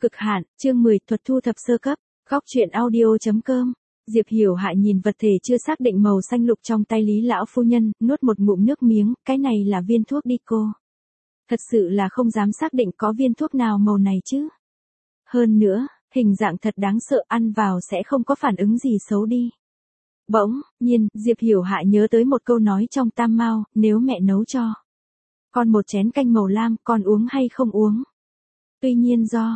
Cực hạn, chương 10, thuật thu thập sơ cấp, góc truyện audio.com. Diệp Hiểu Hạ nhìn vật thể chưa xác định màu xanh lục trong tay Lý lão phu nhân, nuốt một ngụm nước miếng, cái này là viên thuốc đi cô. Thật sự là không dám xác định có viên thuốc nào màu này chứ. Hơn nữa, hình dạng thật đáng sợ, ăn vào sẽ không có phản ứng gì xấu đi. Bỗng nhiên, Diệp Hiểu Hạ nhớ tới một câu nói trong Tam Mao, nếu mẹ nấu cho con một chén canh màu lam, con uống hay không uống? Tuy nhiên do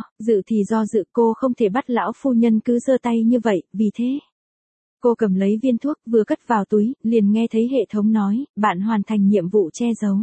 dự cô không thể bắt lão phu nhân cứ giơ tay như vậy, vì thế cô cầm lấy viên thuốc vừa cất vào túi, liền nghe thấy hệ thống nói, bạn hoàn thành nhiệm vụ che giấu.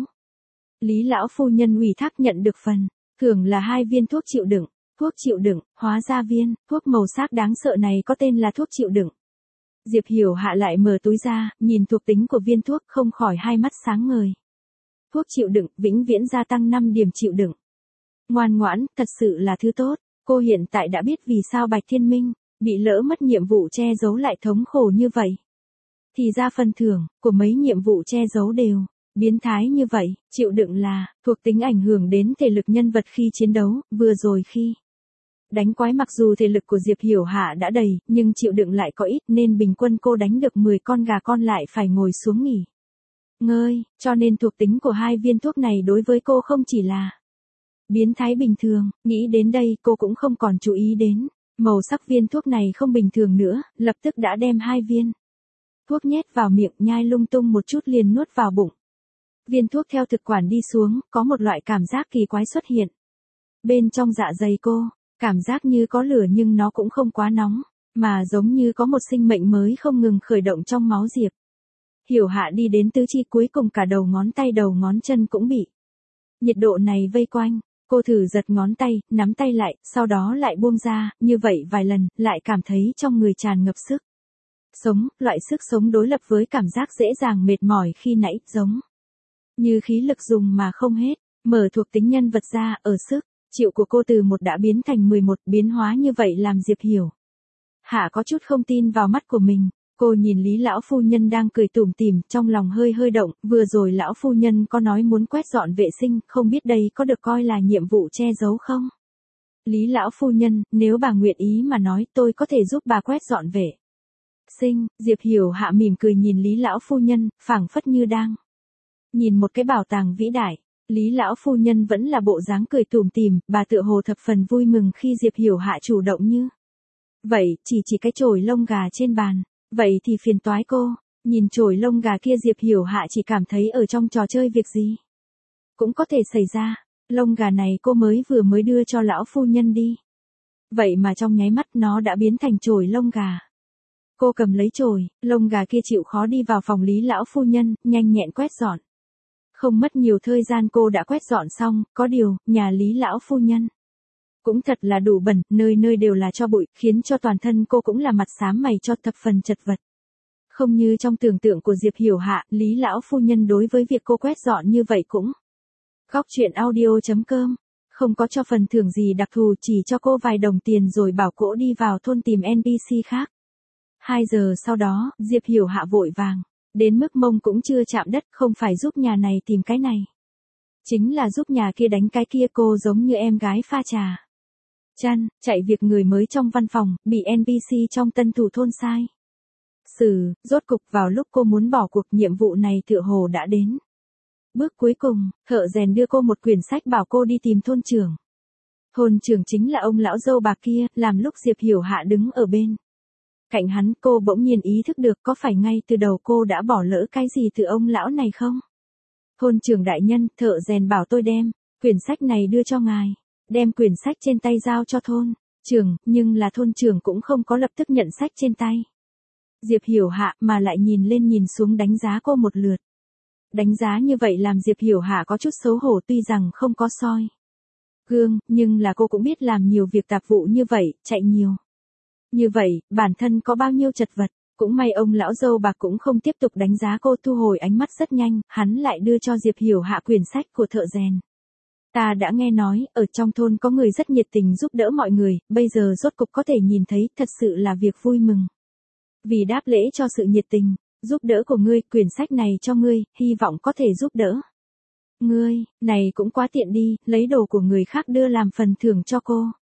Lý lão phu nhân ủy thác nhận được phần thưởng là 2 viên thuốc chịu đựng. Thuốc chịu đựng, hóa ra viên thuốc màu sắc đáng sợ này có tên là thuốc chịu đựng. Diệp Hiểu Hạ lại mở túi ra, nhìn thuộc tính của viên thuốc không khỏi hai mắt sáng ngời. Thuốc chịu đựng, vĩnh viễn gia tăng 5 điểm chịu đựng. Ngoan ngoãn, thật sự là thứ tốt. Cô hiện tại đã biết vì sao Bạch Thiên Minh bị lỡ mất nhiệm vụ che giấu lại thống khổ như vậy. Thì ra phần thưởng của mấy nhiệm vụ che giấu đều biến thái như vậy. Chịu đựng là thuộc tính ảnh hưởng đến thể lực nhân vật khi chiến đấu. Vừa rồi khi đánh quái, mặc dù thể lực của Diệp Hiểu Hạ đã đầy, nhưng chịu đựng lại có ít, nên bình quân cô đánh được 10 con gà con lại phải ngồi xuống nghỉ ngơi, cho nên thuộc tính của 2 viên thuốc này đối với cô không chỉ là biến thái bình thường. Nghĩ đến đây, cô cũng không còn chú ý đến màu sắc viên thuốc này không bình thường nữa, lập tức đã đem 2 viên thuốc nhét vào miệng, nhai lung tung một chút liền nuốt vào bụng. Viên thuốc theo thực quản đi xuống, có một loại cảm giác kỳ quái xuất hiện bên trong dạ dày cô, cảm giác như có lửa nhưng nó cũng không quá nóng, mà giống như có một sinh mệnh mới không ngừng khởi động trong máu Diệp Hiểu Hạ đi đến tứ chi, cuối cùng cả đầu ngón tay đầu ngón chân cũng bị nhiệt độ này vây quanh. Cô thử giật ngón tay, nắm tay lại, sau đó lại buông ra, như vậy vài lần, lại cảm thấy trong người tràn ngập sức sống, loại sức sống đối lập với cảm giác dễ dàng mệt mỏi khi nãy, giống như khí lực dùng mà không hết. Mở thuộc tính nhân vật ra, ở sức chịu của cô từ 1 đã biến thành 11, biến hóa như vậy làm Diệp Hiểu Hạ có chút không tin vào mắt của mình. Cô nhìn Lý lão phu nhân đang cười tủm tỉm, trong lòng hơi động, vừa rồi lão phu nhân có nói muốn quét dọn vệ sinh, không biết đây có được coi là nhiệm vụ che giấu không? Lý lão phu nhân, nếu bà nguyện ý mà nói, tôi có thể giúp bà quét dọn vệ sinh. Diệp Hiểu Hạ mỉm cười nhìn Lý lão phu nhân, phảng phất như đang nhìn một cái bảo tàng vĩ đại. Lý lão phu nhân vẫn là bộ dáng cười tủm tỉm, bà tựa hồ thập phần vui mừng khi Diệp Hiểu Hạ chủ động như vậy, chỉ cái chổi lông gà trên bàn. Vậy thì phiền toái cô. Nhìn chổi lông gà kia, Diệp Hiểu Hạ chỉ cảm thấy ở trong trò chơi việc gì cũng có thể xảy ra. Lông gà này cô mới đưa cho lão phu nhân đi. Vậy mà trong nháy mắt nó đã biến thành chổi lông gà. Cô cầm lấy chổi lông gà kia, chịu khó đi vào phòng Lý lão phu nhân, nhanh nhẹn quét dọn. Không mất nhiều thời gian cô đã quét dọn xong, có điều, nhà Lý lão phu nhân cũng thật là đủ bẩn, nơi nơi đều là tro bụi, khiến cho toàn thân cô cũng là mặt xám mày cho, thập phần chật vật. Không như trong tưởng tượng của Diệp Hiểu Hạ, Lý lão phu nhân đối với việc cô quét dọn như vậy cũng góc truyện audio.com không có cho phần thưởng gì đặc thù, chỉ cho cô vài đồng tiền rồi bảo cô đi vào thôn tìm NPC khác. 2 giờ sau đó, Diệp Hiểu Hạ vội vàng đến mức mông cũng chưa chạm đất, không phải giúp nhà này tìm cái này, chính là giúp nhà kia đánh cái kia. Cô giống như em gái pha trà chăn, chạy việc người mới trong văn phòng, bị NPC trong tân thủ thôn sai rốt cục vào lúc cô muốn bỏ cuộc, nhiệm vụ này tựa hồ đã đến bước cuối cùng. Thợ rèn đưa cô một quyển sách bảo cô đi tìm thôn trưởng. Thôn trưởng chính là ông lão râu bạc kia. Làm lúc Diệp Hiểu Hạ đứng ở bên cạnh hắn, cô bỗng nhiên ý thức được có phải ngay từ đầu cô đã bỏ lỡ cái gì từ ông lão này không? Thôn trưởng đại nhân, thợ rèn bảo tôi đem quyển sách này đưa cho ngài. Đem quyển sách trên tay giao cho thôn trưởng, nhưng là thôn trưởng cũng không có lập tức nhận sách trên tay Diệp Hiểu Hạ, mà lại nhìn lên nhìn xuống đánh giá cô một lượt. Đánh giá như vậy làm Diệp Hiểu Hạ có chút xấu hổ, tuy rằng không có soi gương, nhưng là cô cũng biết làm nhiều việc tạp vụ như vậy, chạy nhiều như vậy, bản thân có bao nhiêu chật vật. Cũng may ông lão dâu bạc cũng không tiếp tục đánh giá cô, thu hồi ánh mắt rất nhanh, hắn lại đưa cho Diệp Hiểu Hạ quyển sách của thợ rèn. Ta đã nghe nói, ở trong thôn có người rất nhiệt tình giúp đỡ mọi người, bây giờ rốt cục có thể nhìn thấy, thật sự là việc vui mừng. Vì đáp lễ cho sự nhiệt tình giúp đỡ của ngươi, quyển sách này cho ngươi, hy vọng có thể giúp đỡ ngươi. Này cũng quá tiện đi, lấy đồ của người khác đưa làm phần thưởng cho cô.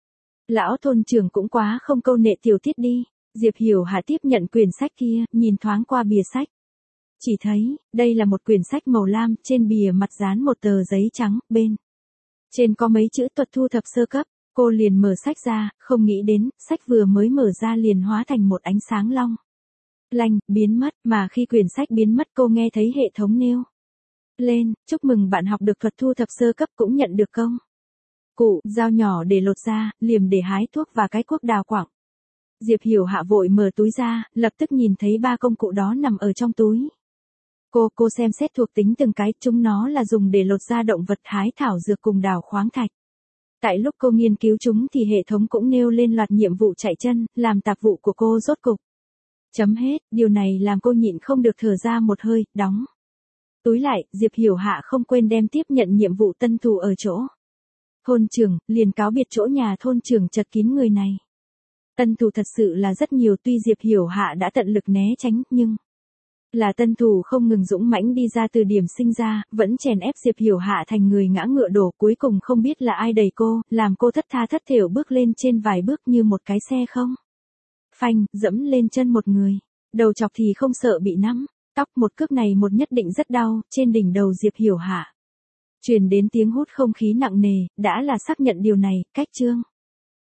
Lão thôn trưởng cũng quá không câu nệ tiểu tiết đi. Diệp Hiểu Hạ tiếp nhận quyển sách kia, nhìn thoáng qua bìa sách. Chỉ thấy, đây là một quyển sách màu lam, trên bìa mặt dán một tờ giấy trắng, bên trên có mấy chữ thuật thu thập sơ cấp. Cô liền mở sách ra, không nghĩ đến, sách vừa mới mở ra liền hóa thành một ánh sáng long lanh, biến mất, mà khi quyển sách biến mất cô nghe thấy hệ thống nêu lên, chúc mừng bạn học được thuật thu thập sơ cấp cũng nhận được công cụ, dao nhỏ để lột da, liềm để hái thuốc và cái cuốc đào quặng. Diệp Hiểu Hạ vội mở túi ra, lập tức nhìn thấy 3 công cụ đó nằm ở trong túi. Cô xem xét thuộc tính từng cái, chúng nó là dùng để lột da động vật, hái thảo dược cùng đào khoáng thạch. Tại lúc cô nghiên cứu chúng thì hệ thống cũng nêu lên loạt nhiệm vụ chạy chân, làm tạp vụ của cô rốt cục chấm hết, điều này làm cô nhịn không được thở ra một hơi, đóng túi lại, Diệp Hiểu Hạ không quên đem tiếp nhận nhiệm vụ tân thủ ở chỗ thôn trưởng, liền cáo biệt chỗ nhà thôn trưởng chật kín người này. Tân thủ thật sự là rất nhiều, tuy Diệp Hiểu Hạ đã tận lực né tránh, nhưng là tân thủ không ngừng dũng mãnh đi ra từ điểm sinh ra, vẫn chèn ép Diệp Hiểu Hạ thành người ngã ngựa đổ, cuối cùng không biết là ai đẩy cô, làm cô thất tha thất thểu bước lên trên vài bước như một cái xe không phanh, dẫm lên chân một người. Đầu chọc thì không sợ bị nắm tóc, một cước này một nhất định rất đau. Trên đỉnh đầu Diệp Hiểu Hạ truyền đến tiếng hút không khí nặng nề, đã là xác nhận điều này, cách chương